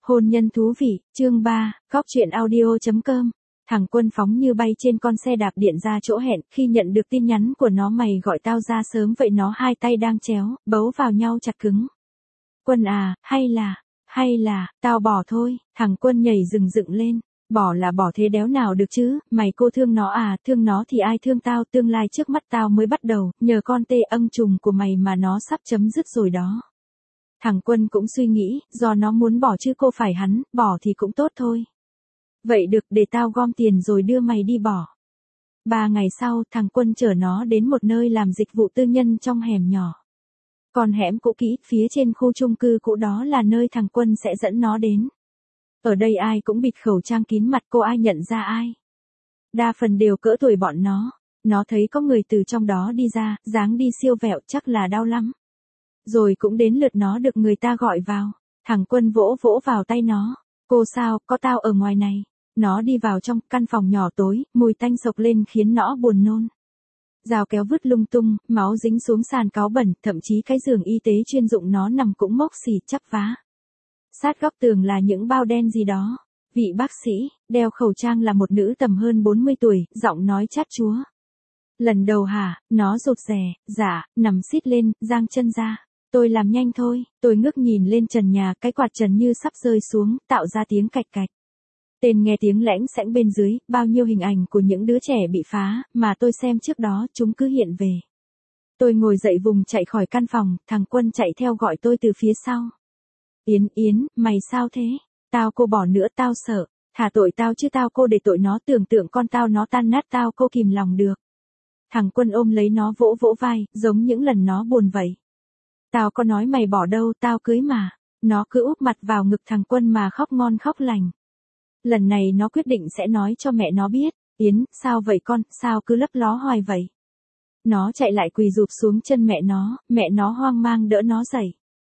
Hôn nhân thú vị, chương 3, góc truyện audio.com. Thằng Quân phóng như bay trên con xe đạp điện ra chỗ hẹn, khi nhận được tin nhắn của nó mày gọi tao ra sớm vậy nó hai tay đang chéo, bấu vào nhau chặt cứng. Quân à, hay là, tao bỏ thôi, thằng Quân nhảy dựng lên. Bỏ là bỏ thế đéo nào được chứ, mày cô thương nó à, thương nó thì ai thương tao, tương lai trước mắt tao mới bắt đầu, nhờ con tê âng trùng của mày mà nó sắp chấm dứt rồi đó. Thằng Quân cũng suy nghĩ, do nó muốn bỏ chứ cô phải hắn, bỏ thì cũng tốt thôi. Vậy được, để tao gom tiền rồi đưa mày đi bỏ. 3 ngày sau, thằng Quân chở nó đến một nơi làm dịch vụ tư nhân trong hẻm nhỏ. Còn hẻm cũ kỹ, phía trên khu chung cư cũ đó là nơi thằng Quân sẽ dẫn nó đến. Ở đây ai cũng bịt khẩu trang kín mặt, cô ai nhận ra ai. Đa phần đều cỡ tuổi bọn nó thấy có người từ trong đó đi ra, dáng đi siêu vẹo chắc là đau lắm. Rồi cũng đến lượt nó được người ta gọi vào. Thằng Quân vỗ vào tay nó. Cô sao, có tao ở ngoài này. Nó đi vào trong căn phòng nhỏ tối, mùi tanh sộc lên khiến nó buồn nôn. Dao kéo vứt lung tung, máu dính xuống sàn cáu bẩn, thậm chí cái giường y tế chuyên dụng nó nằm cũng mốc xì chắp vá. Sát góc tường là những bao đen gì đó. Vị bác sĩ, đeo khẩu trang là một nữ tầm hơn 40 tuổi, giọng nói chát chúa. Lần đầu hả, nó rụt rè, dạ, nằm xít lên, giang chân ra. Tôi làm nhanh thôi, tôi ngước nhìn lên trần nhà, cái quạt trần như sắp rơi xuống, tạo ra tiếng cạch cạch. Tên nghe tiếng lãnh xẽng bên dưới, bao nhiêu hình ảnh của những đứa trẻ bị phá, mà tôi xem trước đó, chúng cứ hiện về. Tôi ngồi dậy vùng chạy khỏi căn phòng, thằng Quân chạy theo gọi tôi từ phía sau. Yến, mày sao thế? Tao cô bỏ nữa, tao sợ. Thả tội tao chứ tao cô để tội nó, tưởng tượng con tao nó tan nát tao cô kìm lòng được. Thằng Quân ôm lấy nó vỗ vai, giống những lần nó buồn vậy. Tao có nói mày bỏ đâu, tao cưới mà. Nó cứ úp mặt vào ngực thằng Quân mà khóc ngon khóc lành. Lần này nó quyết định sẽ nói cho mẹ nó biết. Yến, sao vậy con, sao cứ lấp ló hoài vậy? Nó chạy lại quỳ rụp xuống chân mẹ nó hoang mang đỡ nó dậy.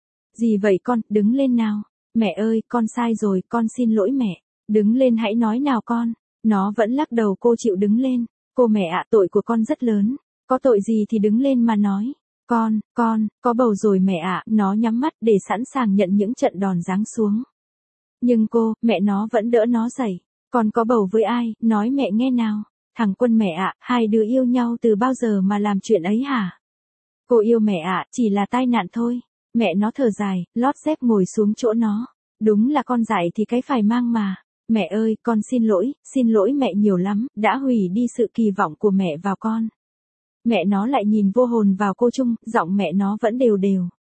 Gì vậy con, đứng lên nào. Mẹ ơi, con sai rồi, con xin lỗi mẹ. Đứng lên hãy nói nào con. Nó vẫn lắc đầu, cô chịu đứng lên. Cô mẹ ạ, tội của con rất lớn. Có tội gì thì đứng lên mà nói. Con, có bầu rồi mẹ ạ. Nó nhắm mắt để sẵn sàng nhận những trận đòn giáng xuống. Nhưng mẹ nó vẫn đỡ nó dậy. Con có bầu với ai, nói mẹ nghe nào. Thằng Quân mẹ ạ, hai đứa yêu nhau từ bao giờ mà làm chuyện ấy hả? Cô yêu mẹ ạ, chỉ là tai nạn thôi. Mẹ nó thở dài, lót dép ngồi xuống chỗ nó. Đúng là con dại thì cái phải mang mà. Mẹ ơi, con xin lỗi mẹ nhiều lắm, đã hủy đi sự kỳ vọng của mẹ vào con. Mẹ nó lại nhìn vô hồn vào cô Trung, giọng mẹ nó vẫn đều.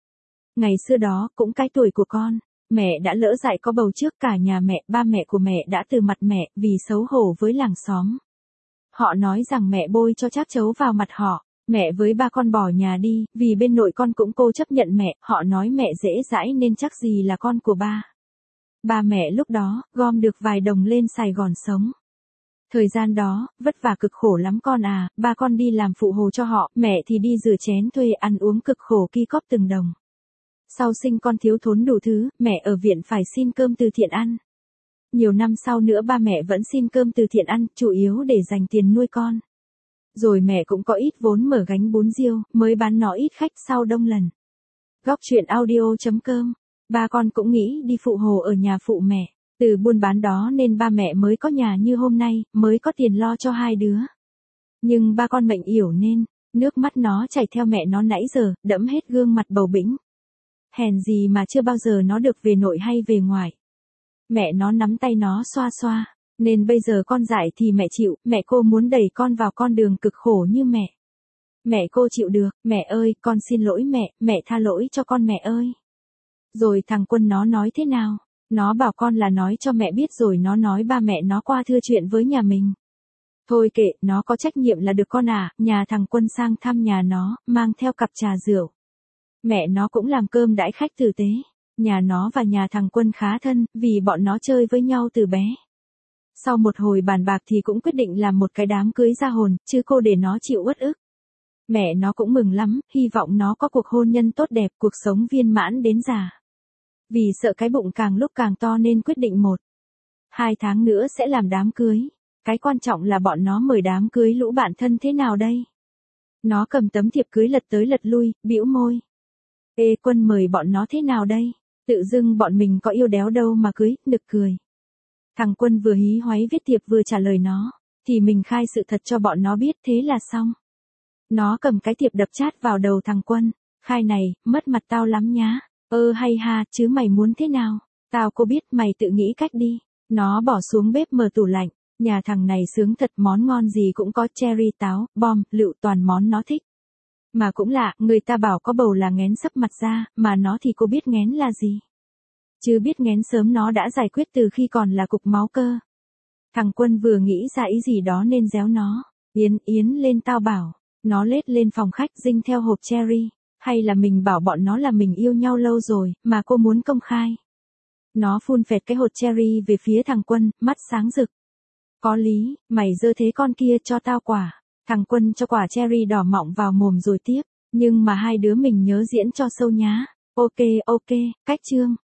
Ngày xưa đó, cũng cái tuổi của con, mẹ đã lỡ dại có bầu trước cả nhà mẹ, ba mẹ của mẹ đã từ mặt mẹ, vì xấu hổ với làng xóm. Họ nói rằng mẹ bôi cho trác trấu vào mặt họ. Mẹ với ba con bỏ nhà đi, vì bên nội con cũng cô chấp nhận mẹ, họ nói mẹ dễ dãi nên chắc gì là con của ba. Ba mẹ lúc đó, gom được vài đồng lên Sài Gòn sống. Thời gian đó, vất vả cực khổ lắm con à, ba con đi làm phụ hồ cho họ, mẹ thì đi rửa chén thuê ăn uống cực khổ ki cóp từng đồng. Sau sinh con thiếu thốn đủ thứ, mẹ ở viện phải xin cơm từ thiện ăn. Nhiều năm sau nữa ba mẹ vẫn xin cơm từ thiện ăn, chủ yếu để dành tiền nuôi con. Rồi mẹ cũng có ít vốn mở gánh bún riêu, mới bán nó ít khách sau đông lần. Góc truyện audio.com. Ba con cũng nghĩ đi phụ hồ ở nhà phụ mẹ. Từ buôn bán đó nên ba mẹ mới có nhà như hôm nay, mới có tiền lo cho hai đứa. Nhưng ba con mệnh yểu nên, nước mắt nó chảy theo mẹ nó nãy giờ, đẫm hết gương mặt bầu bĩnh. Hèn gì mà chưa bao giờ nó được về nội hay về ngoài. Mẹ nó nắm tay nó xoa. Nên bây giờ con dại thì mẹ chịu, mẹ cô muốn đẩy con vào con đường cực khổ như mẹ. Mẹ cô chịu được, mẹ ơi, con xin lỗi mẹ tha lỗi cho con mẹ ơi. Rồi thằng Quân nó nói thế nào? Nó bảo con là nói cho mẹ biết rồi nó nói ba mẹ nó qua thưa chuyện với nhà mình. Thôi kệ, nó có trách nhiệm là được con à, nhà thằng Quân sang thăm nhà nó, mang theo cặp trà rượu. Mẹ nó cũng làm cơm đãi khách tử tế. Nhà nó và nhà thằng Quân khá thân, vì bọn nó chơi với nhau từ bé. Sau một hồi bàn bạc thì cũng quyết định làm một cái đám cưới ra hồn, chứ cô để nó chịu uất ức. Mẹ nó cũng mừng lắm, hy vọng nó có cuộc hôn nhân tốt đẹp, cuộc sống viên mãn đến già. Vì sợ cái bụng càng lúc càng to nên quyết định 1-2 tháng nữa sẽ làm đám cưới. Cái quan trọng là bọn nó mời đám cưới lũ bạn thân thế nào đây? Nó cầm tấm thiệp cưới lật tới lật lui, bĩu môi. Ê Quân mời bọn nó thế nào đây? Tự dưng bọn mình có yêu đéo đâu mà cưới, nực cười. Thằng Quân vừa hí hoáy viết thiệp vừa trả lời nó, thì mình khai sự thật cho bọn nó biết thế là xong. Nó cầm cái thiệp đập chát vào đầu thằng Quân, khai này, mất mặt tao lắm nhá. Hay ha, chứ mày muốn thế nào? Tao có biết, mày tự nghĩ cách đi. Nó bỏ xuống bếp mở tủ lạnh, nhà thằng này sướng thật, món ngon gì cũng có, cherry, táo, bom, lựu, toàn món nó thích. Mà cũng lạ, người ta bảo có bầu là nghén sấp mặt ra, mà nó thì cô biết nghén là gì. Chứ biết nghén sớm nó đã giải quyết từ khi còn là cục máu cơ. Thằng Quân vừa nghĩ ra ý gì đó nên réo nó. Yến lên tao bảo. Nó lết lên phòng khách dinh theo hộp cherry. Hay là mình bảo bọn nó là mình yêu nhau lâu rồi, mà cô muốn công khai. Nó phun phẹt cái hột cherry về phía thằng Quân, mắt sáng rực. Có lý, mày dơ thế con kia cho tao quả. Thằng Quân cho quả cherry đỏ mọng vào mồm rồi tiếp. Nhưng mà hai đứa mình nhớ diễn cho sâu nhá. Ok, cách chương.